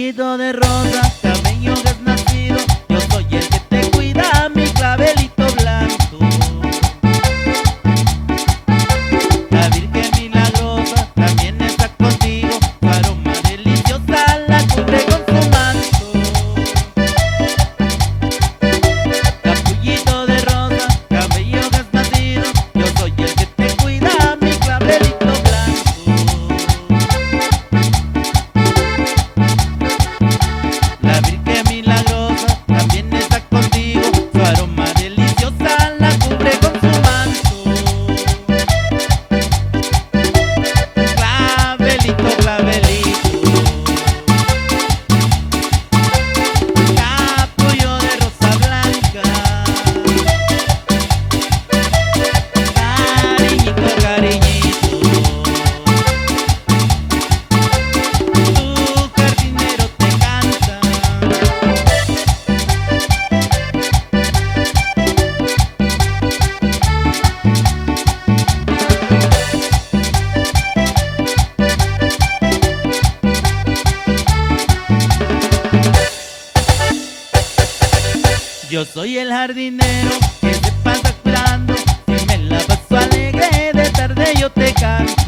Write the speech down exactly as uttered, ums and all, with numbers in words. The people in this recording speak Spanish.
Capullido de rosa, cabello desnacido, yo soy el que te cuida, mi clavelito blanco. La Virgen milagrosa también está contigo, su aroma deliciosa la cubre con su manto. Capullido de rosa, cabello desnacido, yo soy el que te cuida, mi clavelito blanco. La Virgen milagrosa también está contigo, su aroma deliciosa la cubre con su manto. Clavelito, clavelito, capullo de rosa blanca, cariñito, cariñito, tu jardinero te canta. Yo soy el jardinero que te pasa cuidando, si me la paso alegre de tarde yo te canto.